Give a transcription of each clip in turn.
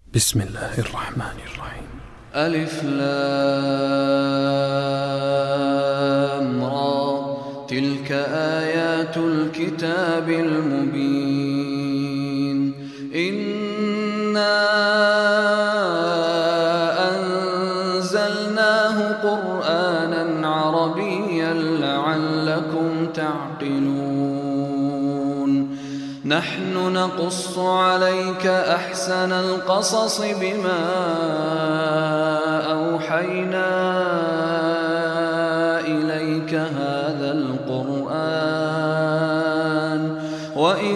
بسم الله الرحمن الرحيم. ألف لام را، تلك آيات الكتاب المبين. إنا أنزلناه قرآنا عربيا لعلكم تعقلون. نحن نقص عليك أحسن القصص بما أوحينا إليك هذا القرآن وإن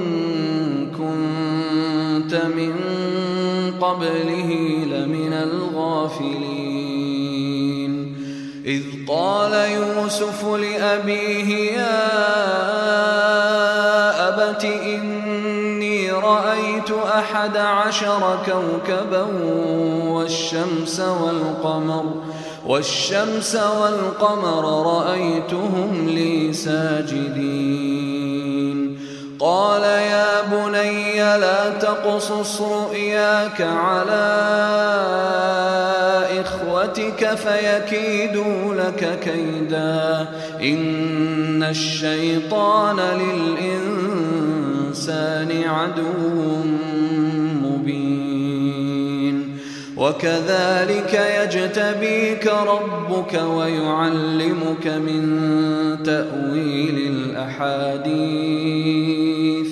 كنت من قبله لمن الغافلين. إذ قال يوسف لأبيه يا أبت إني رأيت 11 كوكبا والشمس والقمر رأيتهم لي ساجدين. قال يا بني لا تقصص رؤياك على إخوتك فيكيدوا لك كيدا إن الشيطان للإنسان عدو مبين. وكذلك يجتبيك ربك ويعلمك من تأويل الأحاديث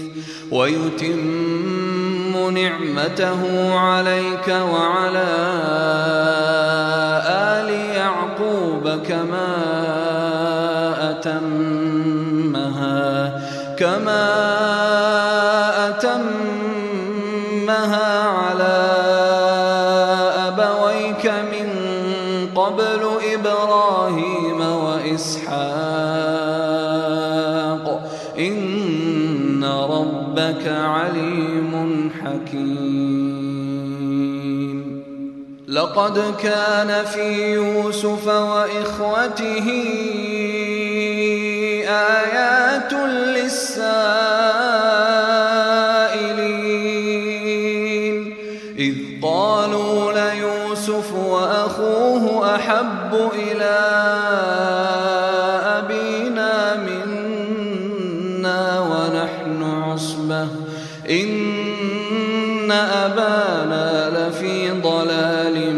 ويتم نعمته عليك وعلى آل يعقوب كما أتمها على أبويك من قبل إبراهيم وإسحاق إن ربك عليم حكيم. لقد كان في يوسف وإخوته آيات للسائلين إذ قالوا ليوسف وأخوه أحب إلى أبينا منا ونحن عصبة إن أبانا لفي ضلال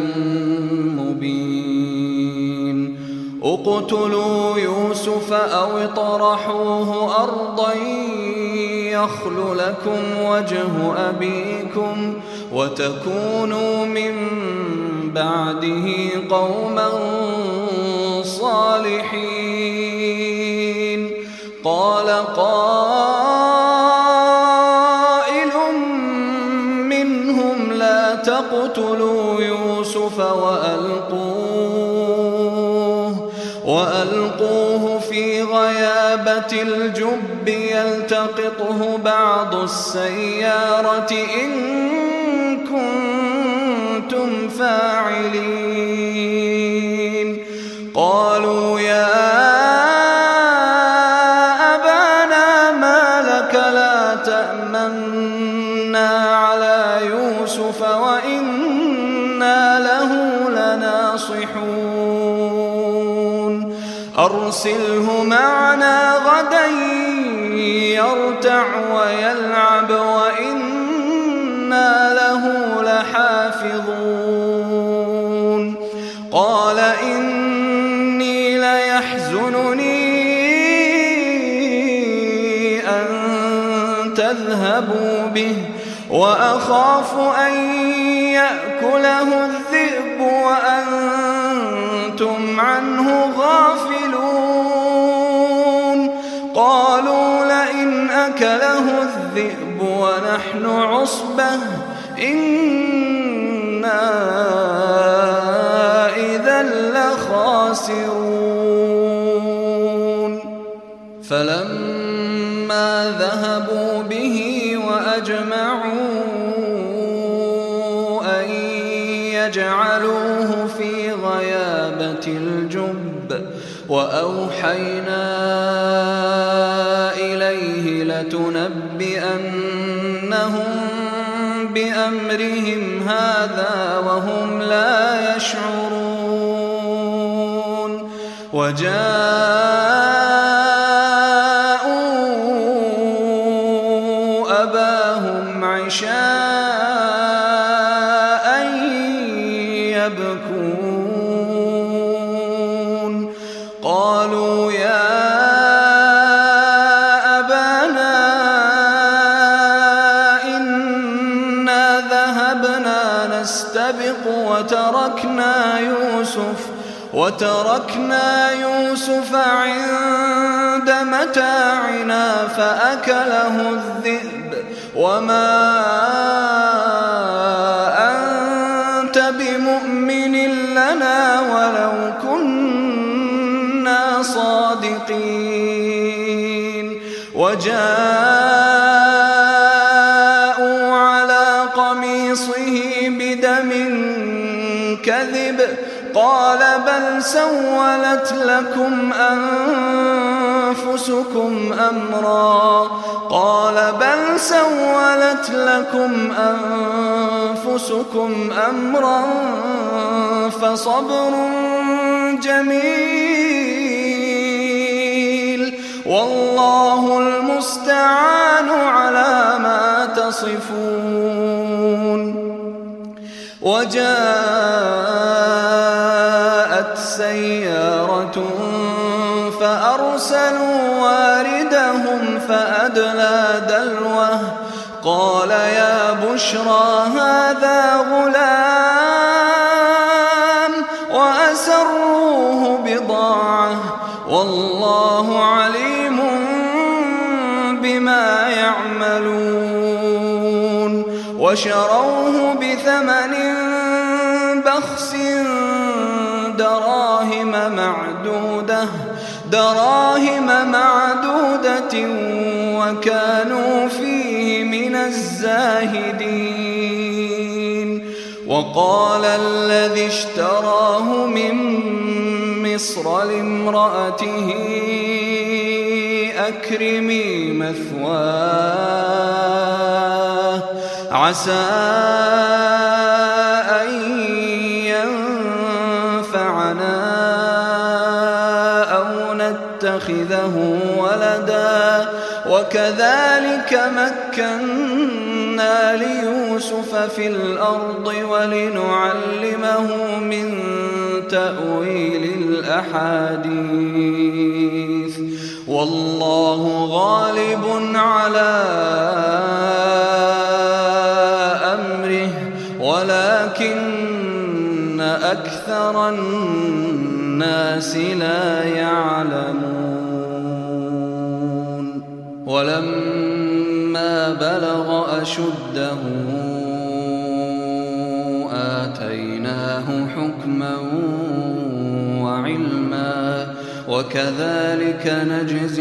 مبين. اقتلوا يوسف أو اطرحوه أرضا يخل لكم وجه أبيكم وتكونوا من بعده قوما صالحين. قال قائل منهم لا تقتلوا يوسف وألقوه في غيابة الجب يلتقطه بعض السيارة إن كنتم فاعلين. قالوا يا أبانا ما لك لا تأمنا على يوسف وإنا له لناصحون. أرسله معنا غدا يرتع ويلعب وإنا له لحافظون. قال إني ليحزنني أن تذهبوا به وأخاف أن يأكله الذئب وأنتم عنه غافلون. قالوا لئن أكله الذئب ونحن عصبة إنا إذا لخاسرون. فلما ذهبوا به وأجمعوا أن يجعلوه في غيابة الجب وأوحينا إليه لتنبئنهم بأمرهم هذا وهم لا يشعرون وجاءوا أباهم عشاء يبكون قالوا يا أبانا إنا ذهبنا نستبق وتركنا يوسف عند متاعنا فأكله الذئب وما أنت بمؤمن لنا ولو كنا صادقين وجاءوا على قميصه بدم كذب قال بل سولت لكم أنفسكم أمرا فصبر جميل والله المستعان على ما تصفون وجاءت سيارة فأرسلوا واردهم فأدلى دلوه قال يا بشرى هذا غلام وأسروه بضاعة والله عليم بما يعملون وشروه بثمن بخس دراهم معدودة وكانوا فيه من الزاهدين وقال الذي اشتراه من مصر لامرأته أكرمي مثواه عسى أن ينفعنا أو نتخذه ولدا وكذلك مكنا ليوسف في الأرض ولنعلمه من تأويل الأحاديث والله غالب على أمره ولكن أكثر الناس لا يعلمون ولما بلغ أشده آتيناه حكما وعلما وكذلك نجزي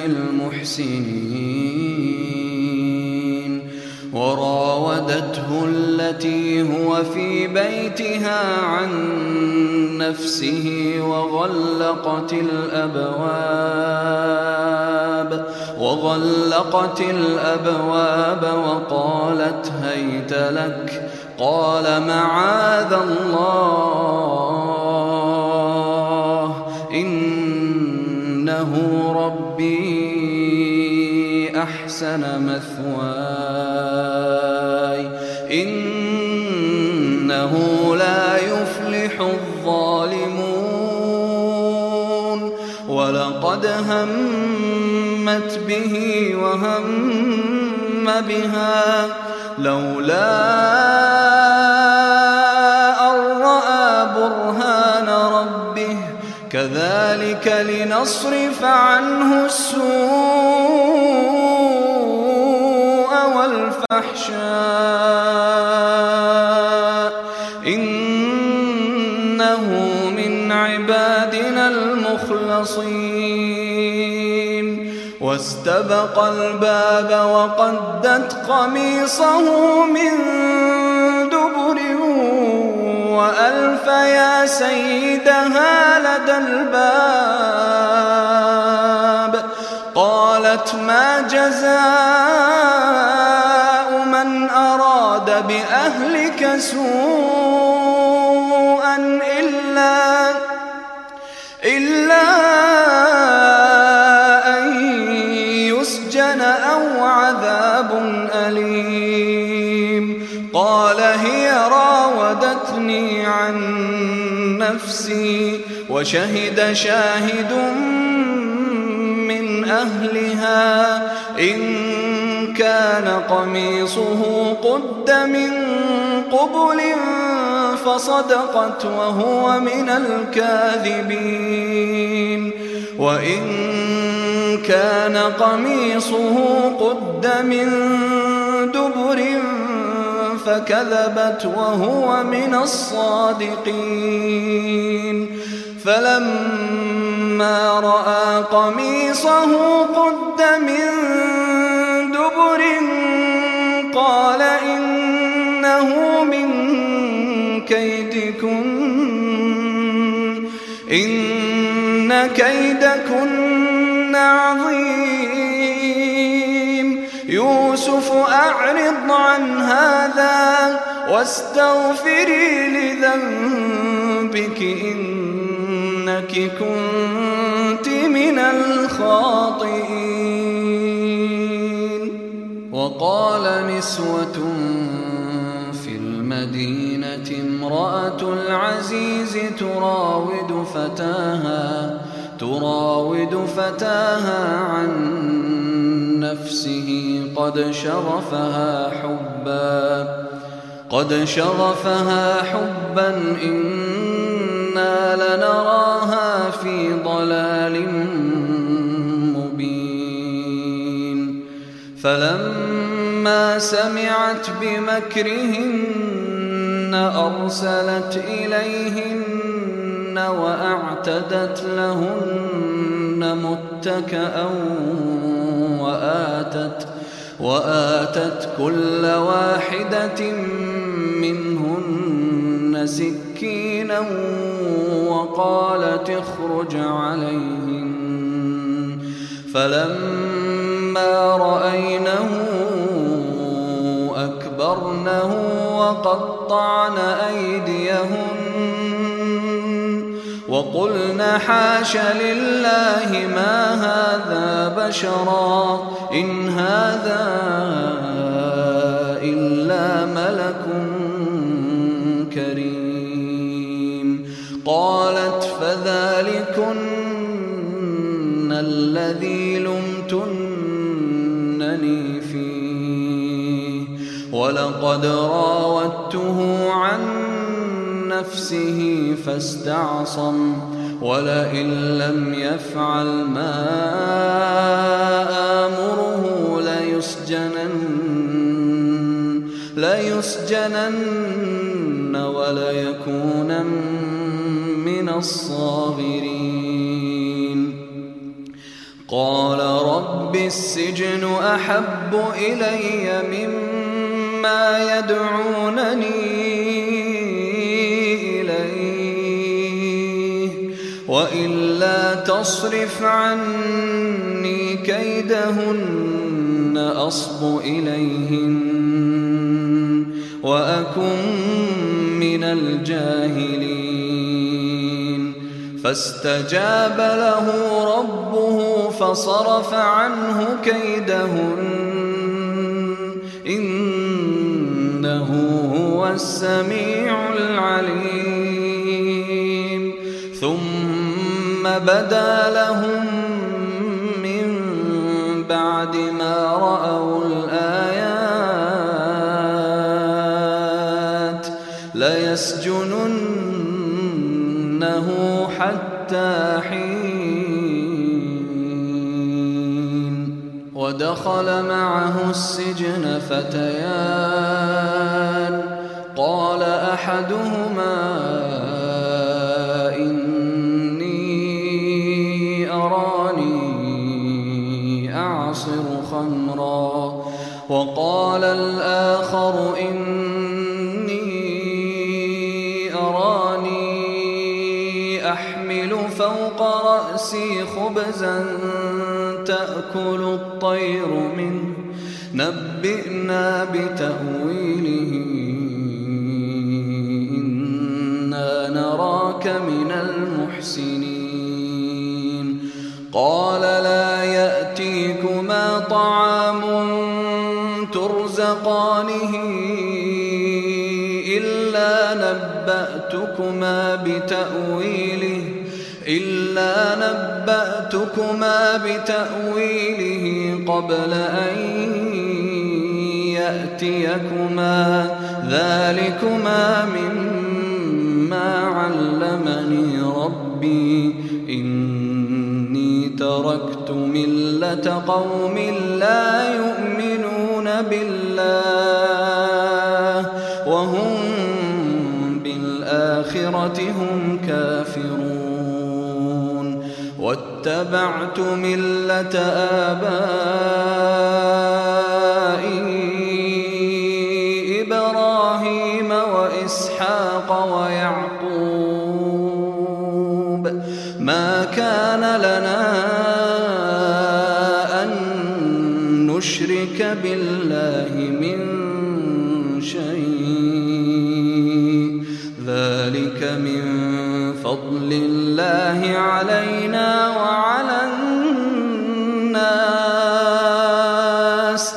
المحسنين وراودته التي هو في بيتها عن نفسه وغلقت الأبواب وقالت هيت لك قال معاذ الله إنه ربي أحسن مثواي إنه لا يفلح الظالمون ولقد همت به وهم بها لولا أن رأى برهان ربه كذلك لنصرف عنه السوء والفحشاء إنه من عبادنا المخلصين واستبق الباب وقدت قميصه من دبر وألف يا سيدها لدى الباب قالت ما جزاء من أراد بأهلك سوءا إلا أن يسجن أو عذاب أليم. قال هي راودتني عن نفسي وشهد شاهد من أهلها إن كان قميصه قد من قبل فصدقت وهو من الكاذبين، وإن كان قميصه قد من دبر فكذبت وهو من الصادقين. فلما رأى قميصه قد من دبر قال إنه من كيدكن إن كيدكن عظيم. يوسف أعرض عن هذا واستغفري لذنبك إنك كنت من الخاطئين. وقال نسوة في المدينة امرأة العزيز تراود فتاها عن نفسه قد شغفها حبا إنا لنراها في ضلال مبين. فلما سمعت بمكرهن أرسلت إليهن وأعتدت لهن متكأ وآتت كل واحدة منهن سكينا وقالت اخرج عليهن. فلما رأينه أكبرنه وقطعن أيديهن وقلن حاش لله ما هذا بشرا إن هذا إلا ملك كريم. قالت فذلكن الذي لمتنني فيه ولقد راودته عن نفسه فاستعصم ولئن لم يفعل ما آمره ليسجنن وليكونن من الصاغرين. قال رب السجن أحب إلي مما يدعونني وإلا تصرف عني كيدهن أصب إليهن وأكن من الجاهلين. فاستجاب له ربه فصرف عنه كيدهن إنه هو السميع العليم. ثم بدا لهم من بعد ما رأوا الآيات ليسجننه حتى حين. ودخل معه السجن فتيان قال أحدهما خمرا وقال الآخر إني أراني أحمل فوق رأسي خبزا تأكل الطير منه نبئنا بتأويله إنا نراك من المحسنين. قال لا يأتيكما طعام ترزقانه إلا نبأتكما بتأويله قبل أن يأتيكما ذلكما مما علمني ربي إني تركت ملة قوم لا يؤمنون بالله وهم بالآخرة هم كافرون واتبعت ملة آبائي إبراهيم وإسحاق ويعقوب ما كان لنا أن نشرك بالله من شيء ذلك من فضل الله علينا وعلى الناس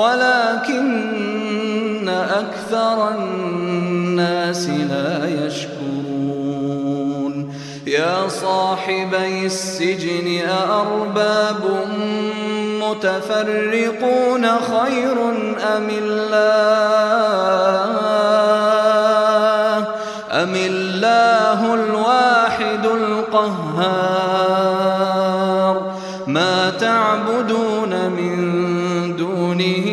ولكن أكثر الناس لا يشكرون. يا صاحبي السجن أأرباب متفرقون خير أم الله الواحد القهار. ما تعبدون من دونه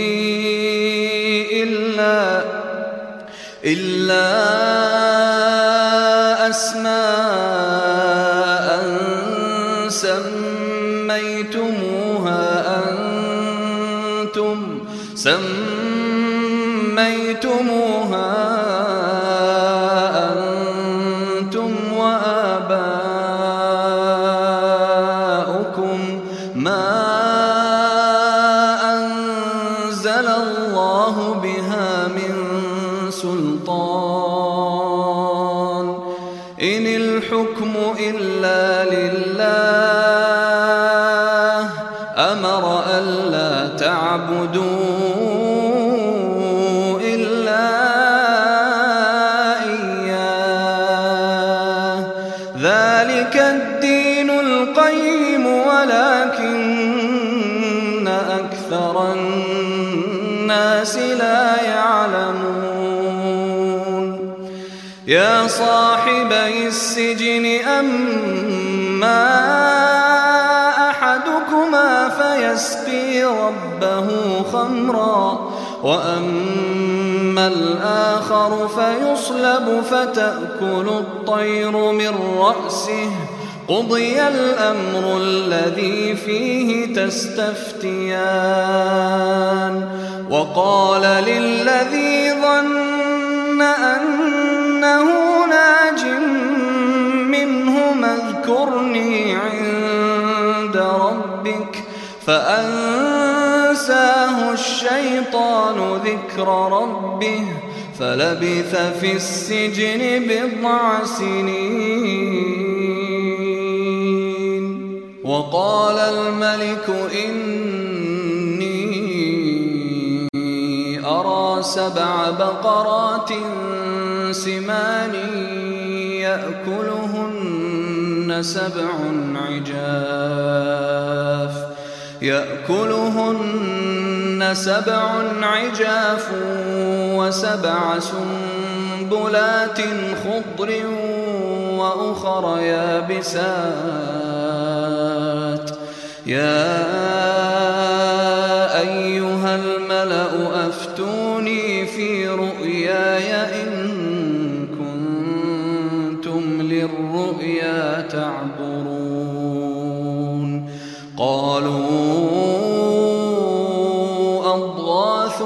إلا أسماء سميتموها أنتم وآباؤكم ما أنزل الله بها من سلطان إن الحكم إلا لله أمر ألا تعبدوا إلا إياه ذلك الدين القيم ولكن أكثر الناس لا يعلمون. يا صاحبي السجن أما أحدكما فيسقي ربه خمرا وأما الآخر فيصلب فتأكل الطير من رأسه قضي الأمر الذي فيه تستفتيان. وقال للذي ظن أنه ناج منهما اذكرني عند ربك فأنساه الشيطان ذكر ربه فلبث في السجن 9 سنين. وقال الملك إني أرى 7 بقرات سمان يأكلهن 7 عجاف و7 سنبلات خضر وأخر يابسات. يا أيها الملأ أفتوني في رؤياي إن كنتم للرؤيا تعبرون. قالوا أضغاث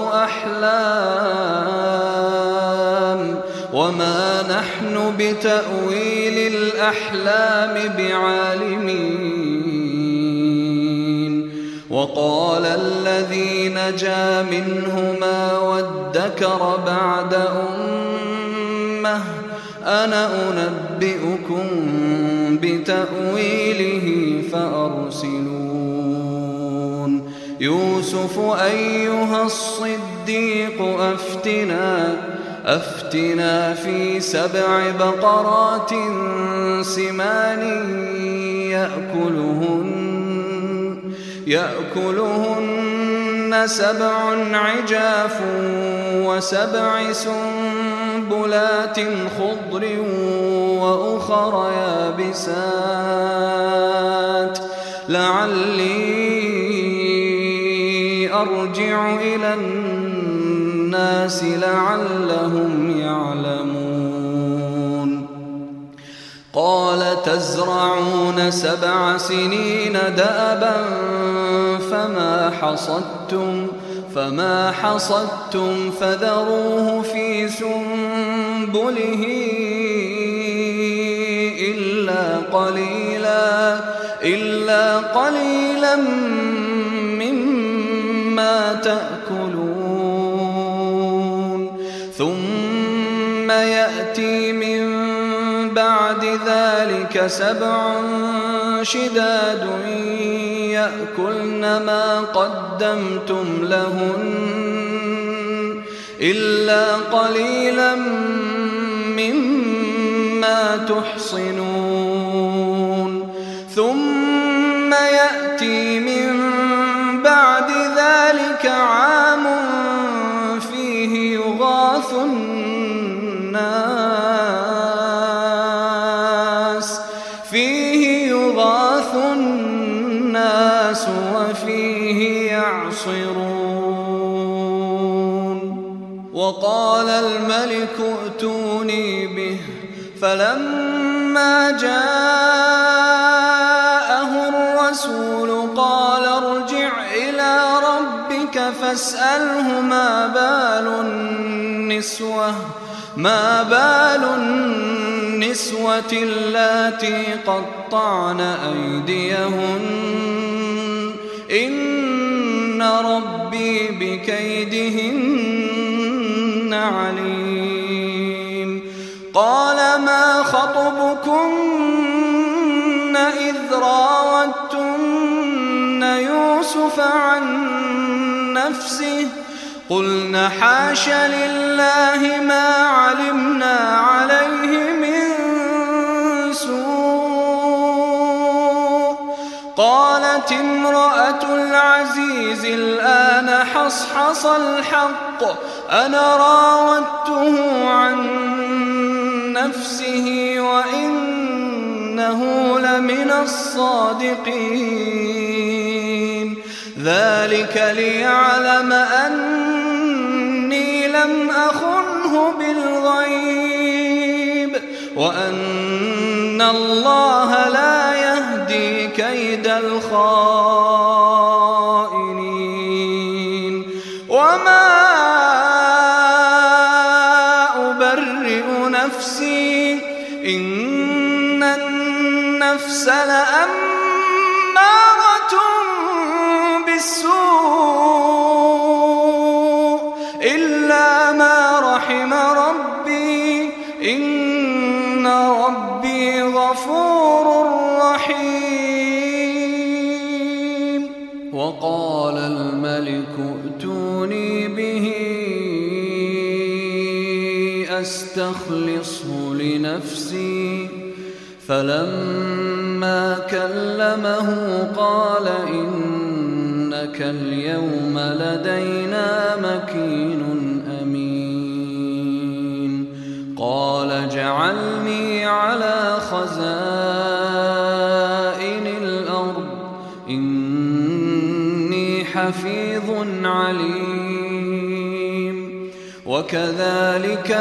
أحلام وما نحن بتأويل الأحلام بعالمين. وقال الذي نجا منهما وادكر بعد أمة أنا أنبئكم بتأويله فأرسلون يوسف أيها الصديق أفتنا في 7 بقرات سمان يأكلهن 7 عجاف و7 سنبلات خضر وأخر يابسات لعلي أرجع إلى الناس لعلهم يعلمون قال تزرعون 7 سنين دأبا فما حصدتم فذروه في سنبله إلا قليلا مما تأكلون ثم يأتي من بعد ذلك 7 شداد يأكلن ما قدمتم لهن إلا قليلا مما تحصنون ثم يأتي من بعد ذلك عام فيه يغاث الناس وفيه يعصرون وقال الملك ائتوني به فلما جاءه الرسول قال ارجع إلى ربك فاسأله ما بال النسوة اللاتي قطعن أيديهن إن ربي بكيدهن عليم قال ما خطبكن إذ راوتن يوسف عن نفسه قلنا حاش لله ما علمنا عليه من سوء قالت امرأة العزيز الآن حصحص الحق أنا راودته عن نفسه وإنه لمن الصادقين ذلك ليعلم أني لم أخنه بالغيب وأن الله لا يهدي كيد الخائنين وما أبرئ نفسي إن النفس لأمارة بالسوء إلا ما رحم ربي إن ربي غفور رحيم وقال الملك ائتوني به أستخلصه لنفسي فلما كلمه قال إنك اليوم لدينا مكين أمين قال اجعلني على خزائن الأرض إني حفيظ عليم وكذلك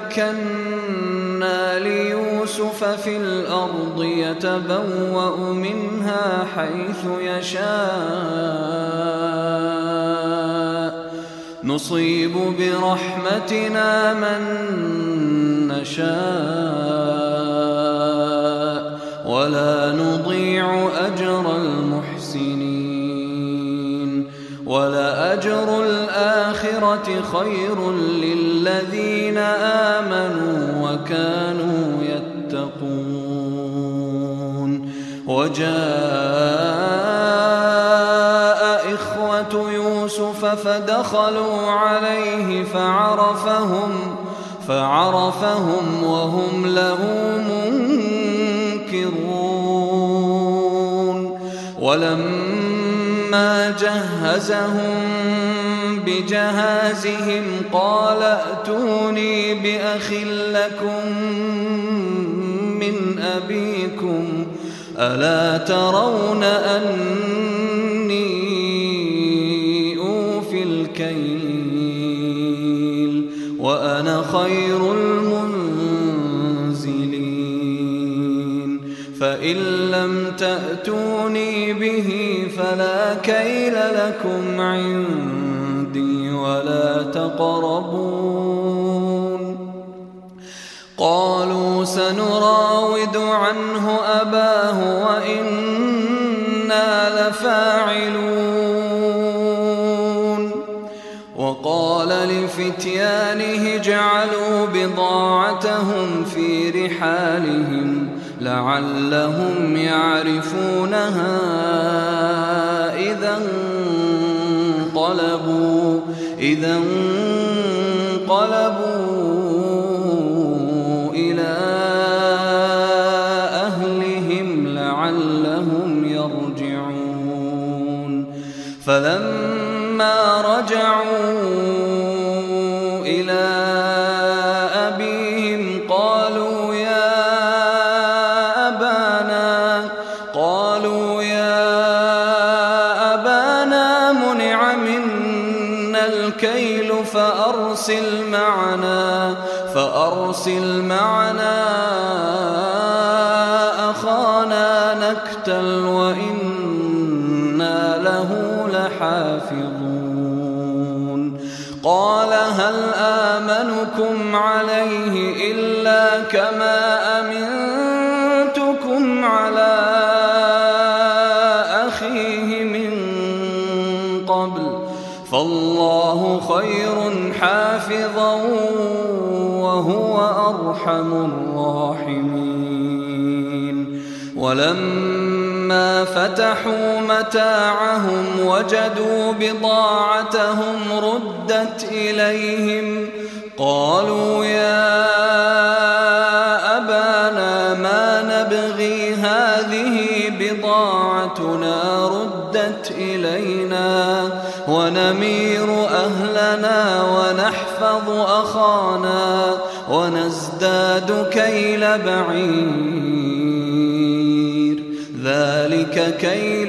مكنا ليوسف في الأرض يتبوأ منها حيث يشاء نصيب برحمتنا من نشاء ولا نضيع أجر المحسنين وَلَأَجْرُ الْآخِرَةِ خَيْرٌ لِّلَّذِينَ آمَنُوا وَكَانُوا يَتَّقُونَ وَجَاءَ إِخْوَةُ يُوسُفَ فَدَخَلُوا عَلَيْهِ فَعَرَفَهُمْ وَهُمْ لَهُ مُنكِرُونَ وَلَمَّا جَهَّزَهُم بِجَهَازِهِمْ قَالَ ائْتُونِي بِأَخٍ لَّكُم مِّنْ أَبِيكُمْ أَلَا تَرَوْنَ أَنِّي أُوفِي الْكَيْلَ وَأَنَا خَيْرُ الْمُنزِلِينَ فَإِن لَّمْ تَأْتُونِي بِهِ فَلَا كَيْلَ لَكُمْ عِندِي وَلَا تَقْرَبُونِ قالوا سنراود عنه أباه وإنا لفاعلون وقال لفتيانه اجعلوا بضاعتهم في رحالهم لعلهم يعرفونها إذا انقلبوا إلى أهلهم لعلهم يرجعون فلما رجعوا إلى أبيهم قالوا يا أبانا منع منا الكيل فأرسل معنا أخانا نكتل وإنا له لحافظون قال هل آمنكم عليه إلا كما أمنتكم على أخيه من قبل فالله خير حافظا وهو أرحم الراحمين ولما فتحوا متاعهم وجدوا بضاعتهم ردت إليهم قالوا يا أبانا ما نبغي هذه بضاعتنا ردت إلينا ونمير أهلنا ونحفظ أخانا ونزداد كيل بعير ذلك كيل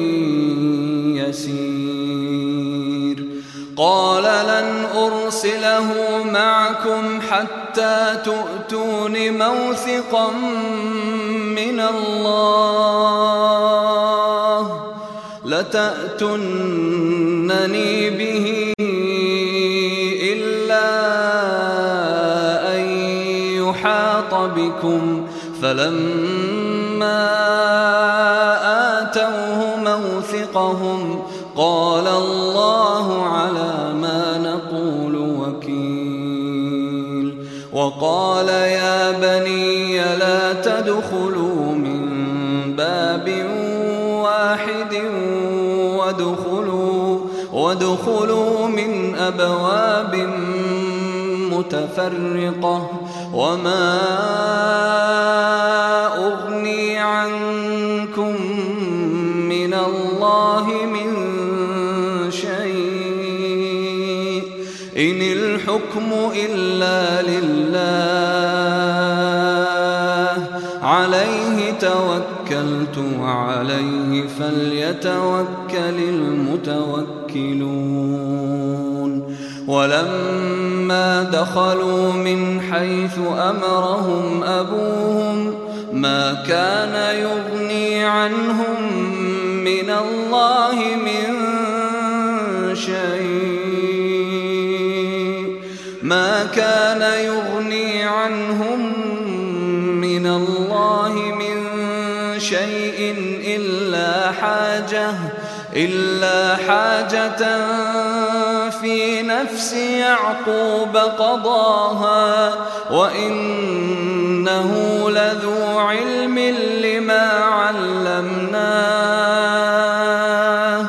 يسير قال لن أرسله معكم حتى تؤتون موثقا من الله لتأتونني به إلا أن يحاط بكم فلما آتوه موثقهم قال الله على ما نقول وكيل وقال يا بني لا تدخلوا من باب واحد وادخلوا من أبواب متفرقة وما أغني عنكم من الله من شيء إن الحكم إلا لله عليه توكلت وعليه فليتوكل المتوكلون ولما دخلوا من حيث أمرهم أبوهم ما كان يغني عنهم من الله من شيء ما كان يغني عنهم من الله من شيء إلا حاجة في نفس يعقوب قضاها وإنه لذو علم لما علمناه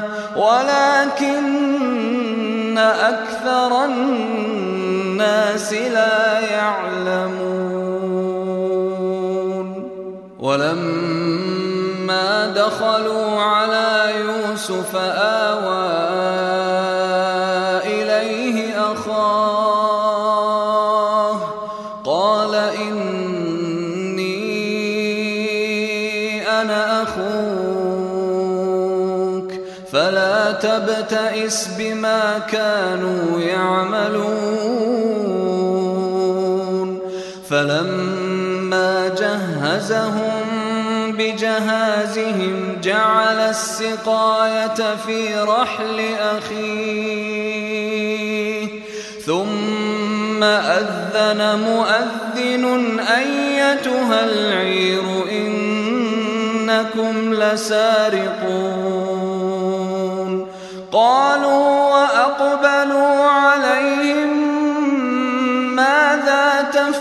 ولكن أكثر الناس لا يعلمون. ولما دخلوا على يوسف آوى إليه أخاه قال إني أنا أخوك فلا تبتئس بما كانوا يعملون. فلما جهزهم بجهازهم جعل السقاية في رحل أخيه ثم أذن مؤذن أيتها العير إنكم لسارقون. قالوا وأقبلوا عليهم ماذا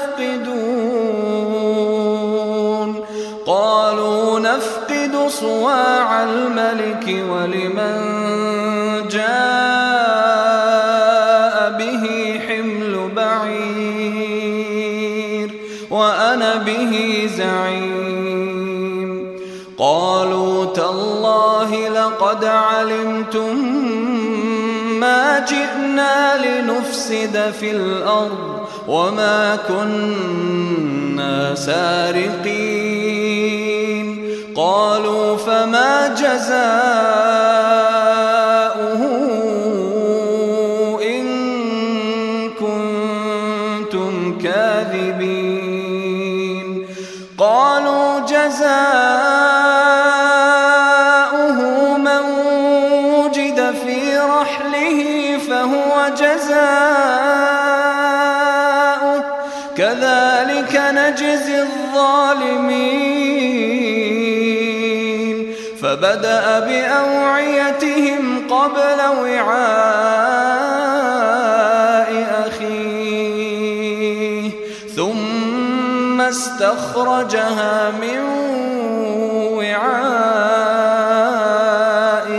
تفقدون؟ قالوا نفقد صواع الملك ولمن جاء به حمل بعير وأنا به زعيم. قالوا تالله لقد علمتم ما جئنا لنفسد في الأرض وما كنا سارقين. قالوا فما جزاؤه إن كنتم كاذبين؟ قالوا جزاؤه من وجد في رحله فهو جزاؤه كذلك نجزي الظالمين. فبدأ بأوعيتهم قبل وعاء أخيه ثم استخرجها من وعاء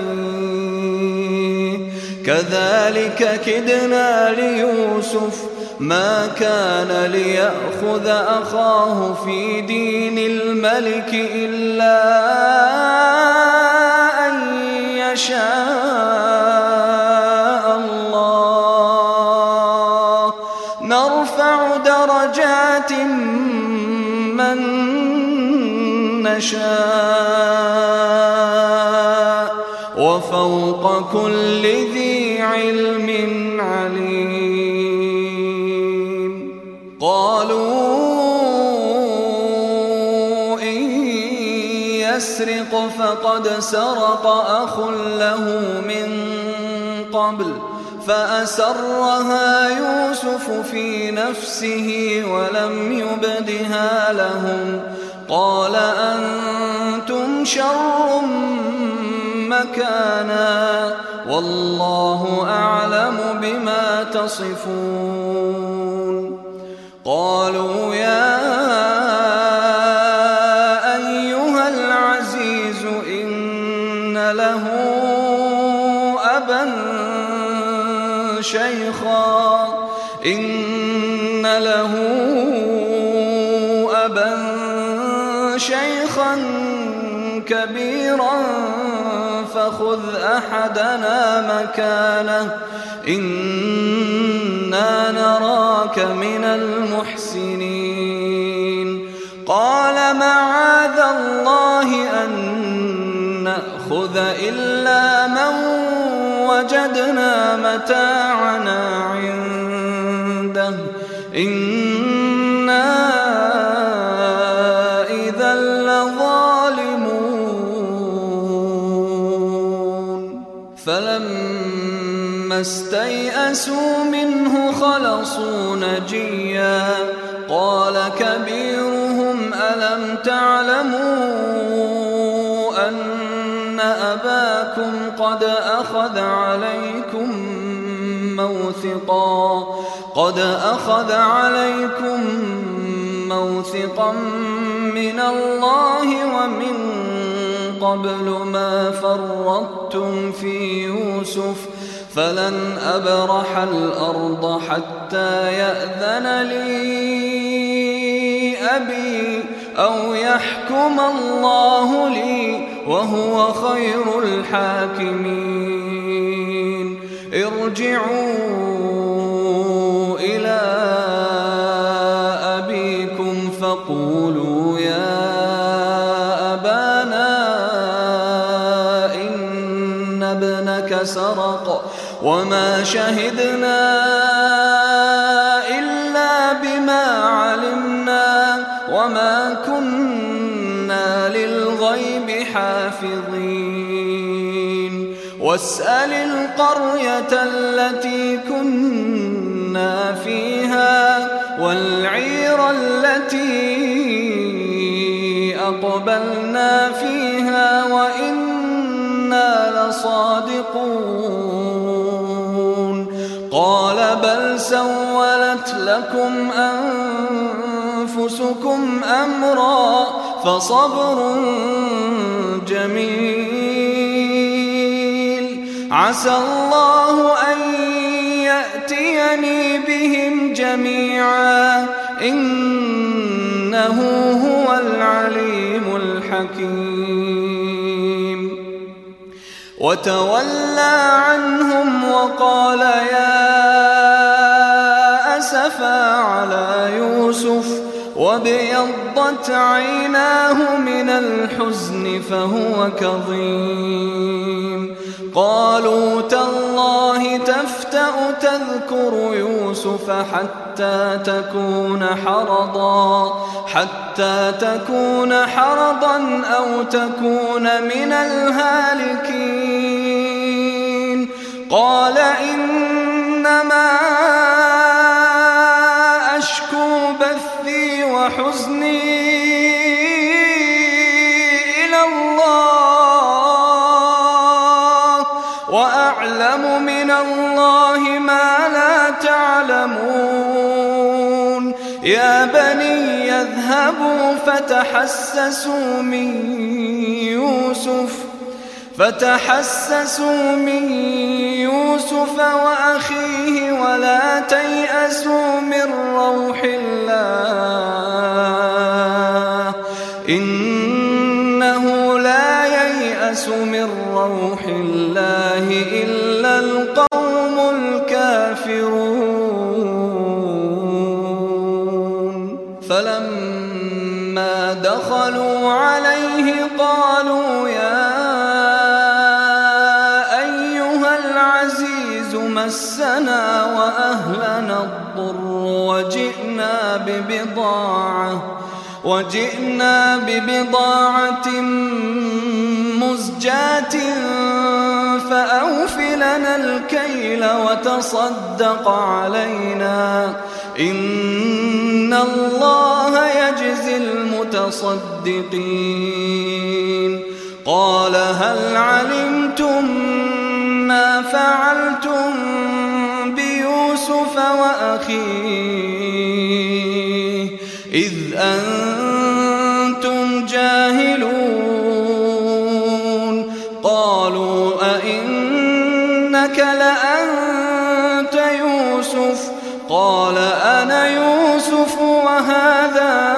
أخيه كذلك كدنا ليوسف ما كان ليأخذ أخاه في دين الملك إلا أن يشاء الله نرفع درجات من نشاء وفوق كل ذي علم عليم. قالوا إن يسرق فقد سرق أخ له من قبل فأسرها يوسف في نفسه ولم يبدها لهم قال أنتم شر مكانا والله أعلم بما تصفون. قالوا يا أيها العزيز إن له أبا شيخا كبيرا فخذ أحدنا مكانه إنا نراك من المحسنين. قال معاذ الله أن نأخذ إلا من وجدنا متاعنا عنده إنا إذا لظالمون. فلما استيئسوا منه خلصوا نجيا قال كبيرهم ألم تعلموا أن أباكم لكم قد أخذ عليكم موثقا من الله ومن قبل ما فرطتم في يوسف فلن أبرح الأرض حتى يأذن لي أبي أو يحكم الله لي وهو خير الحاكمين. ارجعوا إلى أبيكم فقولوا يا أبانا إن ابنك سرق وما شهدنا إلا بما علمنا وما كنا للغيب حافظين. واسأل القرية التي كنا فيها والعير التي أقبلنا فيها وإنا لصادقون. قال بل سولت لكم أنفسكم أمرا فصبر جميل عسى الله أن يأتيني بهم جميعا إنه هو العليم الحكيم. وتولى عنهم وقال يا أسفا على يوسف وابيضت عيناه من الحزن فهو كظيم. قالوا تالله تفتأ تذكر يوسف حتى تكون حرضا أو تكون من الهالكين. قال إنما أشكو بثي وحزني إلى الله وأعلم من الله ما لا تعلمون. يا بني يذهبوا فتحسسوا من يوسف وأخيه ولا تيأسوا من روح الله إنه لا ييأس من روح الله إلا القوم الكافرون. فلما دخلوا عليه قالوا يا أيها العزيز مسنا وأهلنا الضر وجئنا ببضاعة مزجاة فأوف لنا الكيل وتصدق علينا إن الله يجزي المتصدقين. قال هل علمتم ما فعلتم بيوسف وأخيه إذ أنتم جاهلون؟ قالوا أئنك لأنت يوسف؟ قال أنا يوسف وهذا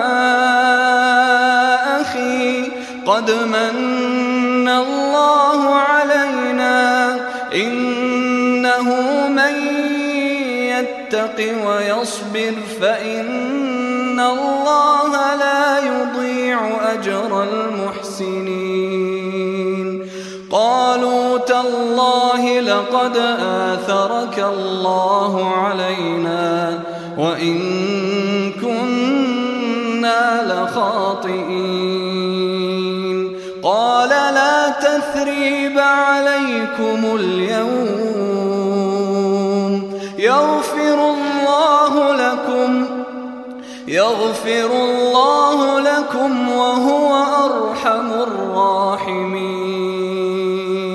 أخي قد من الله علينا إنه من يتق ويصبر فإن الله لا يضيع أجر المحسنين. قالوا تالله لقد آثرك الله علينا وإن كنا لخاطئين. قال لا تثريب عليكم اليوم يغفر الله لكم وهو أرحم الراحمين.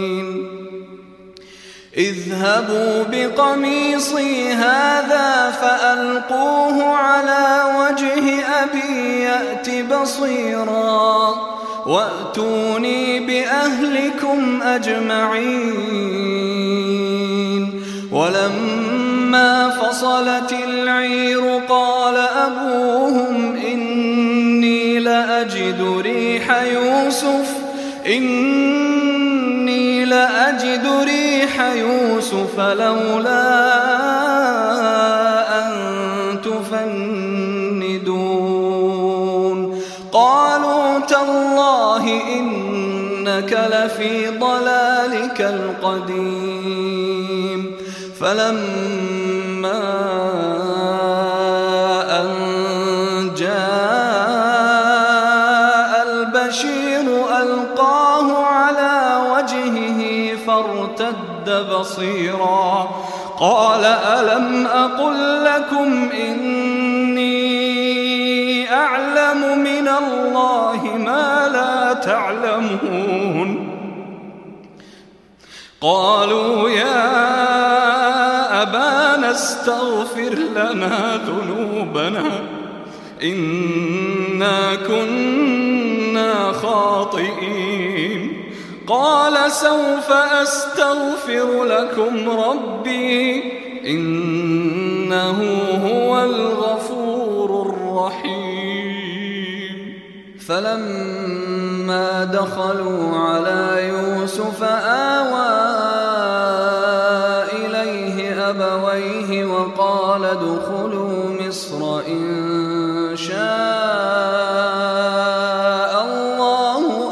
اذهبوا بقميصي هذا فألقوه على وجه أبي يأت بصيرا وأتوني بأهلكم أجمعين. ولما فصلت العير قال أبوهم إني لأجد ريح يوسف لولا أن تفندون. قالوا تالله إنك لفي ضلالك القديم. فلما أن جاء البشير ألقاه على وجهه فارتد بصيرا قال ألم أقل لكم إني أعلم من الله ما لا تعلمون. قالوا يا أبانا استغفر لنا ذنوبنا إنا كنا خاطئين. قال سوف أستغفر لكم ربي إنه هو الغفور الرحيم. فلما دخلوا على يوسف آوى إليه أبويه وقال ادخلوا مصر إن شاء الله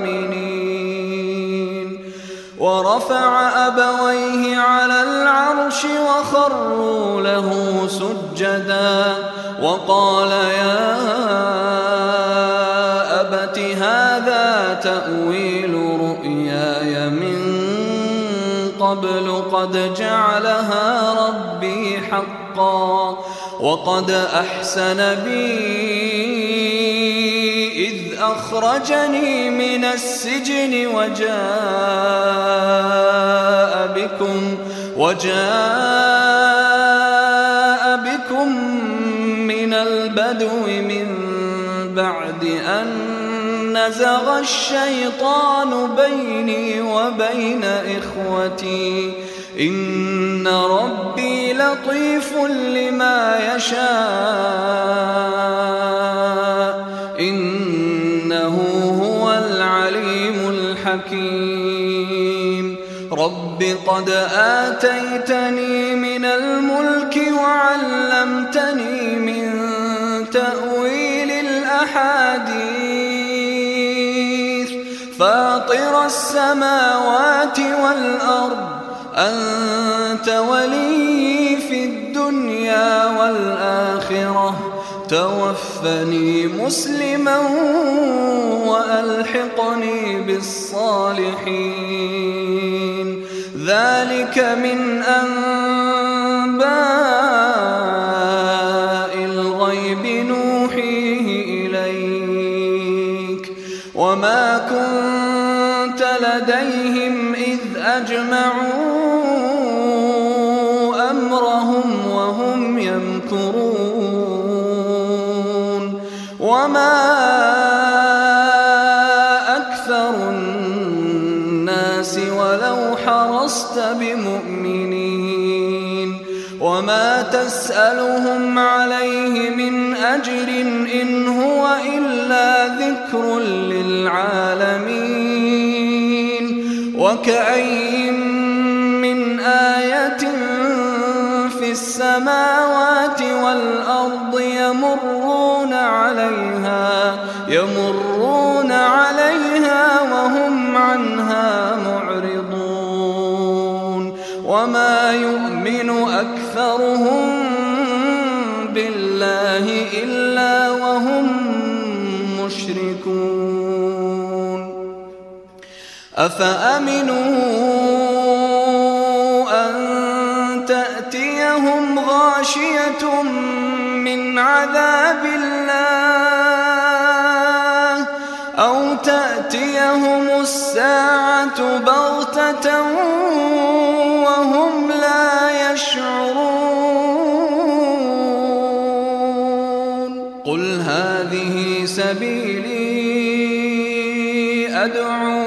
آمنين. ورفع أبويه على العرش وخروا له سجدا وقال يا أبت هذا تأويل رؤياي من قبل قد جعلها ربي حقا وقد أحسن بي إذ أخرجني من السجن وجاء بكم من البدو من بعد أن نزغ الشيطان بيني وبين إخوتي إن ربي لطيف لما يشاء إنه هو العليم الحكيم. رب قد آتيتني من الملك وعلمتني من تأويل الأحاديث فاطر السماوات والأرض أنت ولي في الدنيا والآخرة توفني مسلما وألحقني بالصالحين. ذلك من أنباء الغيب نوحيه إليك وما كنت لديهم إذ أجمعوا أمرهم وهم يمكرون. وما أكثر الناس ولو حرصت بمؤمنين وما تسألهم عليه من أجر إن هو إلا ذكر للعالمين. وكأين من آية في السماوات والأرض يمرون عليها وهم عنها معرضون. وما يؤمن أكثرهم بالله إلا وهم مشركون. أفأمنوا أن تأتيهم غاشية من عذاب الله أو تأتيهم الساعة بغتة وهم قل هذه سبيلي أدعو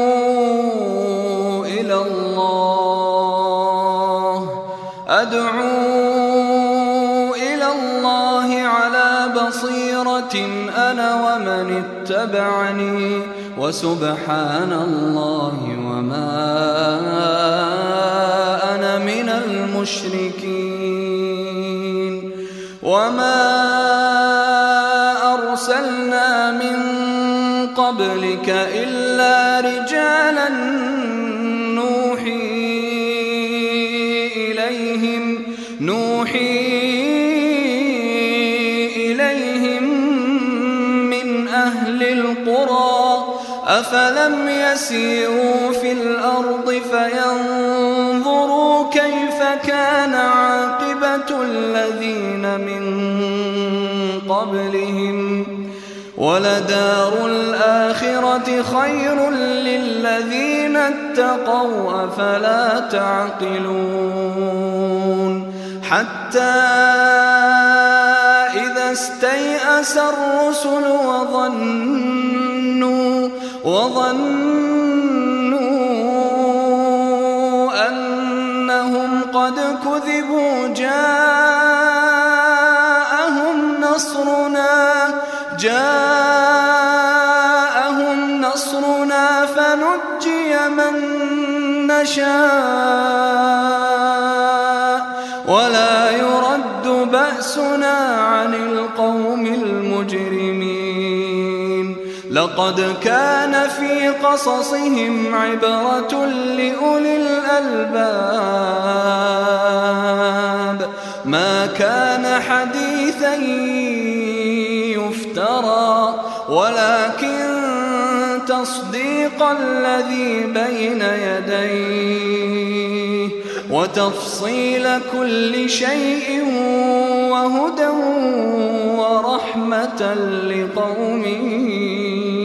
إلى الله على بصيرة أنا ومن اتبعني وسبحان الله وما أنا من المشركين. وما أرسلنا من قبلك إلا رجالا نوحي إليهم من أهل القرى أفلم يسيروا في الأرض فينظروا كيف كان عاقبة الذين من قبلهم ولدار الآخرة خير للذين اتقوا أفلا تعقلون. حتى إذا استيأس الرسل وظنوا أنهم قد كذبوا جاءهم نصرنا فنجي من نشاء ولا يرد بأسنا عن القوم المجرمين. لقد كان في قصصهم عبرة لأولي الألباب ما كان حديثا يفترى ولكن تصديق الذي بين يديه وتفصيل كل شيء وهدى ورحمة لقوم